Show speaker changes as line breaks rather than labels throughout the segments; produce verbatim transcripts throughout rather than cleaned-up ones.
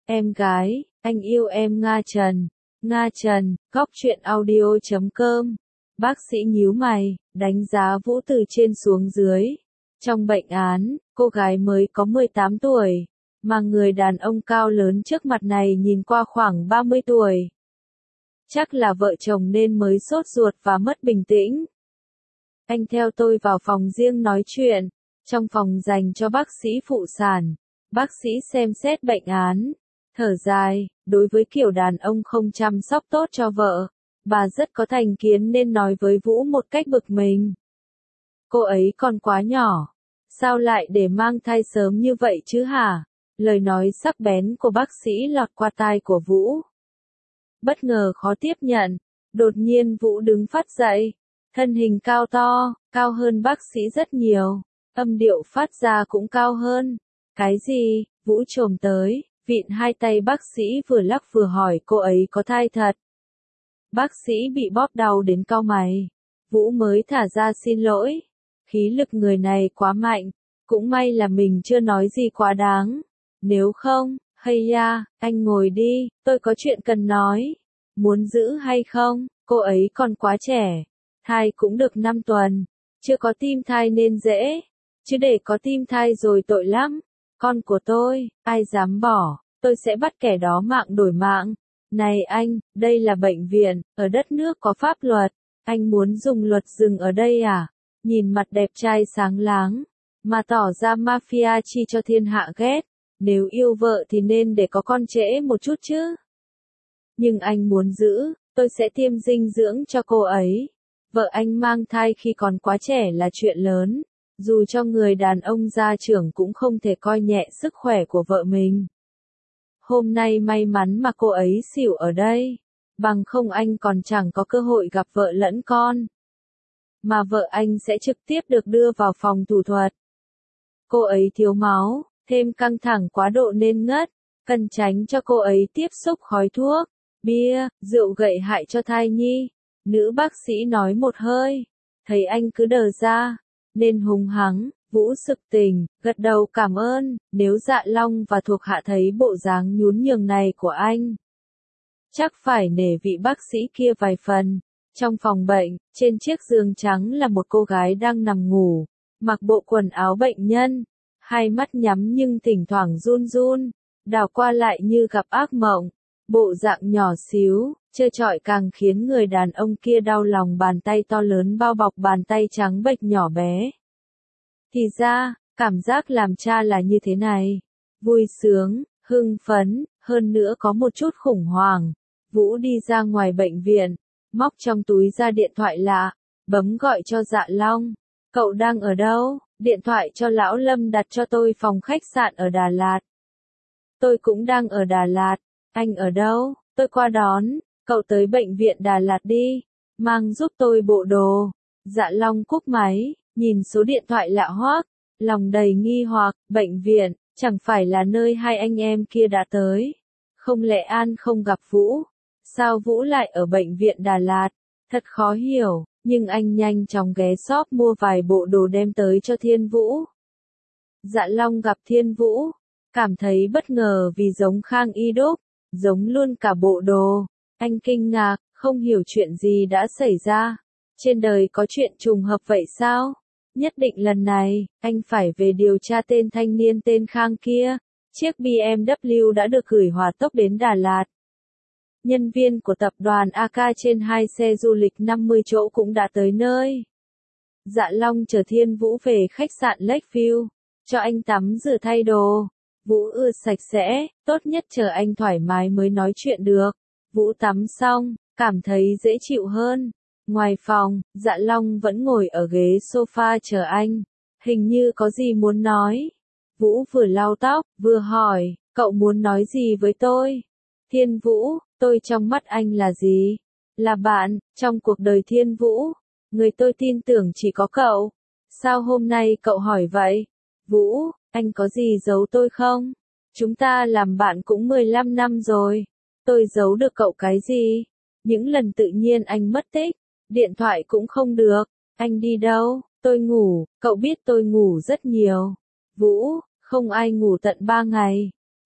Em gái, anh yêu em Nga Trần. Nga Trần, góc truyện audio chấm com. Bác sĩ nhíu mày, đánh giá Vũ từ trên xuống dưới. Trong bệnh án, cô gái mới có mười tám tuổi, mà người đàn ông cao lớn trước mặt này nhìn qua khoảng ba mươi tuổi. Chắc là vợ chồng nên mới sốt ruột và mất bình tĩnh. Anh theo tôi vào phòng riêng nói chuyện. Trong phòng dành cho bác sĩ phụ sản, bác sĩ xem xét bệnh án, thở dài, đối với kiểu đàn ông không chăm sóc tốt cho vợ, bà rất có thành kiến nên nói với Vũ một cách bực mình. Cô ấy còn quá nhỏ, sao lại để mang thai sớm như vậy chứ hả? Lời nói sắc bén của bác sĩ lọt qua tai của Vũ. Bất ngờ khó tiếp nhận, đột nhiên Vũ đứng phát dậy, thân hình cao to, cao hơn bác sĩ rất nhiều, âm điệu phát ra cũng cao hơn. Cái gì? Vũ chồm tới, vịn hai tay bác sĩ vừa lắc vừa hỏi cô ấy có thai thật. Bác sĩ bị bóp đau đến cau mày. Vũ mới thả ra xin lỗi. Khí lực người này quá mạnh, cũng may là mình chưa nói gì quá đáng. Nếu không, hay ya, anh ngồi đi, tôi có chuyện cần nói. Muốn giữ hay không? Cô ấy còn quá trẻ, thai cũng được năm tuần, chưa có tim thai nên dễ, chứ để có tim thai rồi tội lắm. Con của tôi, ai dám bỏ, tôi sẽ bắt kẻ đó mạng đổi mạng. Này anh, đây là bệnh viện, ở đất nước có pháp luật, anh muốn dùng luật dừng ở đây à? Nhìn mặt đẹp trai sáng láng, mà tỏ ra mafia chi cho thiên hạ ghét, nếu yêu vợ thì nên để có con trễ một chút chứ. Nhưng anh muốn giữ, tôi sẽ tiêm dinh dưỡng cho cô ấy. Vợ anh mang thai khi còn quá trẻ là chuyện lớn, dù cho người đàn ông gia trưởng cũng không thể coi nhẹ sức khỏe của vợ mình. Hôm nay may mắn mà cô ấy xỉu ở đây, bằng không anh còn chẳng có cơ hội gặp vợ lẫn con. Mà vợ anh sẽ trực tiếp được đưa vào phòng thủ thuật. Cô ấy thiếu máu, thêm căng thẳng quá độ nên ngất, cần tránh cho cô ấy tiếp xúc khói thuốc, bia, rượu gậy hại cho thai nhi. Nữ bác sĩ nói một hơi, thấy anh cứ đờ ra, nên hùng hắng. Vũ sực tỉnh, gật đầu cảm ơn. Nếu Dạ Long và thuộc hạ thấy bộ dáng nhún nhường này của anh, chắc phải nể vị bác sĩ kia vài phần. Trong phòng bệnh, trên chiếc giường trắng là một cô gái đang nằm ngủ, mặc bộ quần áo bệnh nhân, hai mắt nhắm nhưng thỉnh thoảng run run, đảo qua lại như gặp ác mộng. Bộ dạng nhỏ xíu, trơ trọi càng khiến người đàn ông kia đau lòng. Bàn tay to lớn bao bọc bàn tay trắng bệch nhỏ bé. Thì ra, cảm giác làm cha là như thế này. Vui sướng, hưng phấn, hơn nữa có một chút khủng hoảng. Vũ đi ra ngoài bệnh viện, móc trong túi ra điện thoại lạ, bấm gọi cho Dạ Long. Cậu đang ở đâu? Điện thoại cho Lão Lâm đặt cho tôi phòng khách sạn ở Đà Lạt. Tôi cũng đang ở Đà Lạt. Anh ở đâu? Tôi qua đón. Cậu tới bệnh viện Đà Lạt đi, mang giúp tôi bộ đồ. Dạ Long cúp máy, nhìn số điện thoại lạ hoắc, lòng đầy nghi hoặc. Bệnh viện, chẳng phải là nơi hai anh em kia đã tới? Không lẽ An không gặp Vũ? Sao Vũ lại ở bệnh viện Đà Lạt? Thật khó hiểu, nhưng anh nhanh chóng ghé shop mua vài bộ đồ đem tới cho Thiên Vũ. Dạ Long gặp Thiên Vũ, cảm thấy bất ngờ vì giống Khang Y Đúc, giống luôn cả bộ đồ. Anh kinh ngạc, không hiểu chuyện gì đã xảy ra. Trên đời có chuyện trùng hợp vậy sao? Nhất định lần này, anh phải về điều tra tên thanh niên tên Khang kia. Chiếc bê em vê đã được gửi hỏa tốc đến Đà Lạt. Nhân viên của tập đoàn a ca trên hai xe du lịch năm mươi chỗ cũng đã tới nơi. Dạ Long chở Thiên Vũ về khách sạn Lakeview, cho anh tắm rửa thay đồ. Vũ ưa sạch sẽ, tốt nhất chờ anh thoải mái mới nói chuyện được. Vũ tắm xong, cảm thấy dễ chịu hơn. Ngoài phòng, Dạ Long vẫn ngồi ở ghế sofa chờ anh, hình như có gì muốn nói. Vũ vừa lau tóc, vừa hỏi, cậu muốn nói gì với tôi? Thiên Vũ, tôi trong mắt anh là gì? Là bạn, trong cuộc đời Thiên Vũ. Người tôi tin tưởng chỉ có cậu. Sao hôm nay cậu hỏi vậy? Vũ, anh có gì giấu tôi không? Chúng ta làm bạn cũng mười lăm năm rồi. Tôi giấu được cậu cái gì? Những lần tự nhiên anh mất tích, điện thoại cũng không được. Anh đi đâu? Tôi ngủ, cậu biết tôi ngủ rất nhiều. Vũ, không ai ngủ tận ba ngày.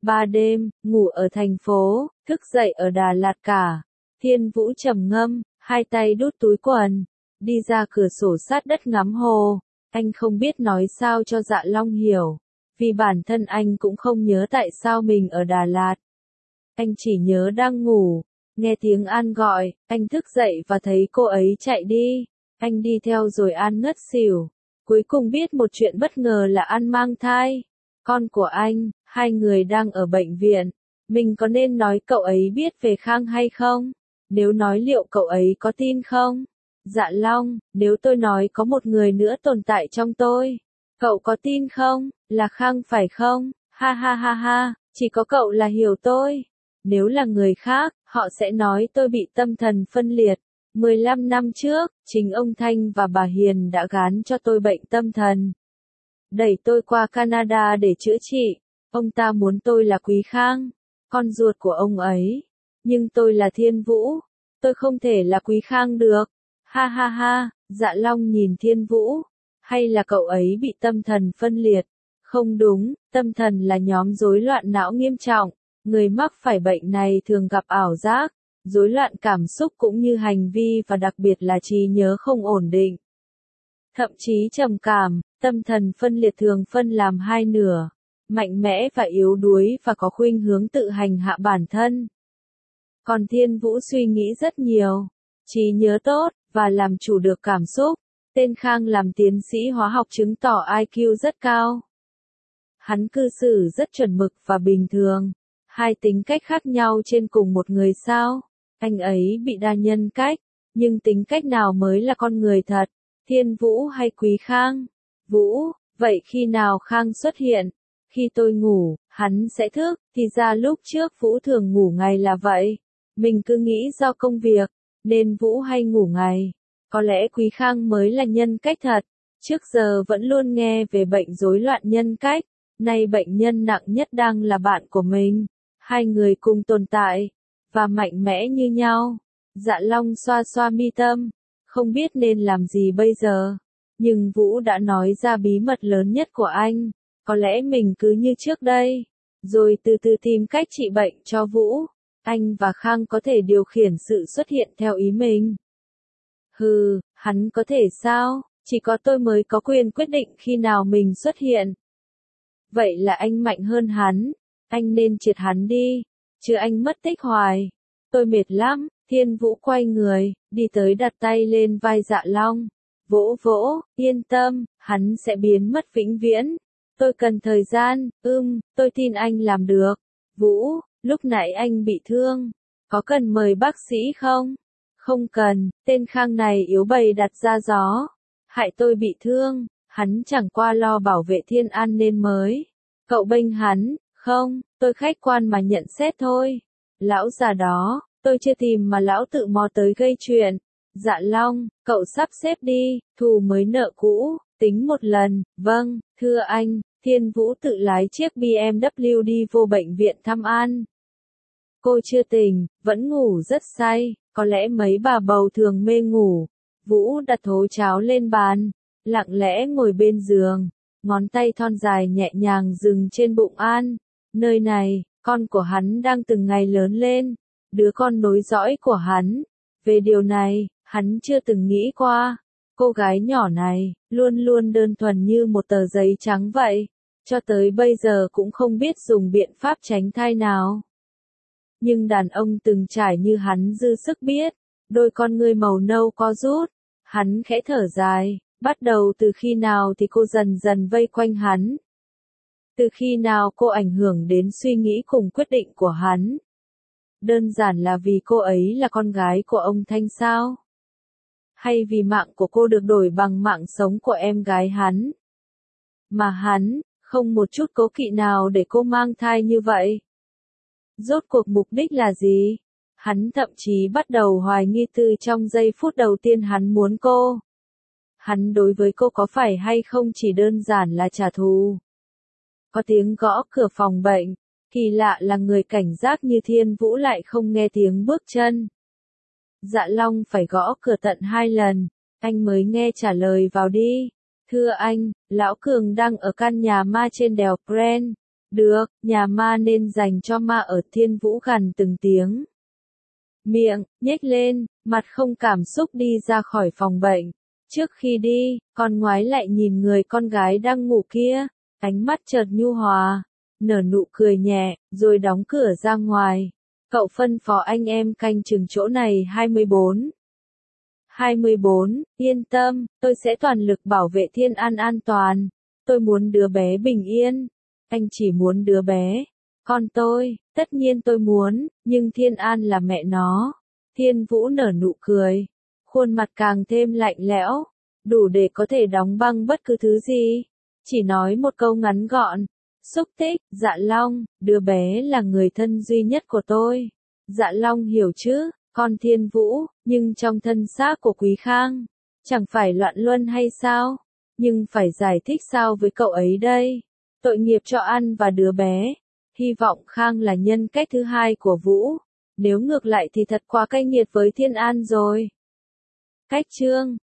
Ba đêm, ngủ ở thành phố, thức dậy ở Đà Lạt cả. Thiên Vũ trầm ngâm, hai tay đút túi quần, đi ra cửa sổ sát đất ngắm hồ. Anh không biết nói sao cho Dạ Long hiểu, vì bản thân anh cũng không nhớ tại sao mình ở Đà Lạt. Anh chỉ nhớ đang ngủ, nghe tiếng An gọi, anh thức dậy và thấy cô ấy chạy đi. Anh đi theo rồi An ngất xỉu. Cuối cùng biết một chuyện bất ngờ là An mang thai. Con của anh, hai người đang ở bệnh viện. Mình có nên nói cậu ấy biết về Khang hay không? Nếu nói liệu cậu ấy có tin không? Dạ Long, nếu tôi nói có một người nữa tồn tại trong tôi, cậu có tin không? Là Khang phải không? Ha ha ha ha, chỉ có cậu là hiểu tôi. Nếu là người khác, họ sẽ nói tôi bị tâm thần phân liệt. mười lăm năm trước, chính ông Thanh và bà Hiền đã gán cho tôi bệnh tâm thần. Đẩy tôi qua Canada để chữa trị. Ông ta muốn tôi là Quý Khang, con ruột của ông ấy. Nhưng tôi là Thiên Vũ. Tôi không thể là Quý Khang được. Ha ha ha, Dạ Long nhìn Thiên Vũ. Hay là cậu ấy bị tâm thần phân liệt? Không đúng, tâm thần là nhóm rối loạn não nghiêm trọng. Người mắc phải bệnh này thường gặp ảo giác, rối loạn cảm xúc cũng như hành vi và đặc biệt là trí nhớ không ổn định. Thậm chí trầm cảm, tâm thần phân liệt thường phân làm hai nửa, mạnh mẽ và yếu đuối và có khuynh hướng tự hành hạ bản thân. Còn Thiên Vũ suy nghĩ rất nhiều, trí nhớ tốt, và làm chủ được cảm xúc. Tên Khang làm tiến sĩ hóa học chứng tỏ i kiu rất cao. Hắn cư xử rất chuẩn mực và bình thường. Hai tính cách khác nhau trên cùng một người sao? Anh ấy bị đa nhân cách, nhưng tính cách nào mới là con người thật? Thiên Vũ hay Quý Khang? Vũ, vậy khi nào Khang xuất hiện? Khi tôi ngủ, hắn sẽ thức, thì ra lúc trước Vũ thường ngủ ngày là vậy. Mình cứ nghĩ do công việc, nên Vũ hay ngủ ngày. Có lẽ Quý Khang mới là nhân cách thật. Trước giờ vẫn luôn nghe về bệnh rối loạn nhân cách, nay bệnh nhân nặng nhất đang là bạn của mình. Hai người cùng tồn tại, và mạnh mẽ như nhau. Dạ Long xoa xoa mi tâm, không biết nên làm gì bây giờ. Nhưng Vũ đã nói ra bí mật lớn nhất của anh. Có lẽ mình cứ như trước đây, rồi từ từ tìm cách trị bệnh cho Vũ. Anh và Khang có thể điều khiển sự xuất hiện theo ý mình. Hừ, hắn có thể sao? Chỉ có tôi mới có quyền quyết định khi nào mình xuất hiện. Vậy là anh mạnh hơn hắn. Anh nên triệt hắn đi, chứ anh mất tích hoài. Tôi mệt lắm. Thiên Vũ quay người, đi tới đặt tay lên vai Dạ Long. Vỗ vỗ, yên tâm, hắn sẽ biến mất vĩnh viễn. Tôi cần thời gian, ưm, tôi tin anh làm được. Vũ, lúc nãy anh bị thương. Có cần mời bác sĩ không? Không cần, tên Khang này yếu bầy đặt ra gió. Hại tôi bị thương, hắn chẳng qua lo bảo vệ Thiên An nên mới. Cậu bênh hắn, không, tôi khách quan mà nhận xét thôi. Lão già đó, tôi chưa tìm mà lão tự mò tới gây chuyện. Dạ Long, cậu sắp xếp đi, thù mới nợ cũ, tính một lần. Vâng, thưa anh. Thiên Vũ tự lái chiếc bê em vê đi vô bệnh viện thăm An. Cô chưa tỉnh, vẫn ngủ rất say, có lẽ mấy bà bầu thường mê ngủ. Vũ đặt thố cháo lên bàn, lặng lẽ ngồi bên giường, ngón tay thon dài nhẹ nhàng dừng trên bụng An. Nơi này, con của hắn đang từng ngày lớn lên, đứa con nối dõi của hắn. Về điều này, hắn chưa từng nghĩ qua. Cô gái nhỏ này, luôn luôn đơn thuần như một tờ giấy trắng vậy, cho tới bây giờ cũng không biết dùng biện pháp tránh thai nào. Nhưng đàn ông từng trải như hắn dư sức biết, đôi con ngươi màu nâu co rút, hắn khẽ thở dài, bắt đầu từ khi nào thì cô dần dần vây quanh hắn. Từ khi nào cô ảnh hưởng đến suy nghĩ cùng quyết định của hắn. Đơn giản là vì cô ấy là con gái của ông Thanh sao? Hay vì mạng của cô được đổi bằng mạng sống của em gái hắn? Mà hắn, không một chút cố kỵ nào để cô mang thai như vậy. Rốt cuộc mục đích là gì? Hắn thậm chí bắt đầu hoài nghi từ trong giây phút đầu tiên hắn muốn cô. Hắn đối với cô có phải hay không chỉ đơn giản là trả thù? Có tiếng gõ cửa phòng bệnh. Kỳ lạ là người cảnh giác như Thiên Vũ lại không nghe tiếng bước chân. Dạ Long phải gõ cửa tận hai lần, anh mới nghe trả lời vào đi. Thưa anh, Lão Cường đang ở căn nhà ma trên đèo Pren. Được, nhà ma nên dành cho ma ở Thiên Vũ gằn từng tiếng. Miệng, nhếch lên, mặt không cảm xúc đi ra khỏi phòng bệnh. Trước khi đi, con ngoái lại nhìn người con gái đang ngủ kia, ánh mắt chợt nhu hòa, nở nụ cười nhẹ, rồi đóng cửa ra ngoài. Cậu phân phó anh em canh chừng chỗ này hai mươi bốn. hai mươi bốn, yên tâm, tôi sẽ toàn lực bảo vệ Thiên An an toàn. Tôi muốn đứa bé bình yên. Anh chỉ muốn đứa bé. Con tôi, tất nhiên tôi muốn, nhưng Thiên An là mẹ nó. Thiên Vũ nở nụ cười. Khuôn mặt càng thêm lạnh lẽo. Đủ để có thể đóng băng bất cứ thứ gì. Chỉ nói một câu ngắn gọn. Xúc tích, Dạ Long, đứa bé là người thân duy nhất của tôi. Dạ Long hiểu chứ, con Thiên Vũ, nhưng trong thân xác của Quý Khang. Chẳng phải loạn luân hay sao? Nhưng phải giải thích sao với cậu ấy đây? Tội nghiệp cho An và đứa bé. Hy vọng Khang là nhân cách thứ hai của Vũ. Nếu ngược lại thì thật quá cay nghiệt với Thiên An rồi. Cách chương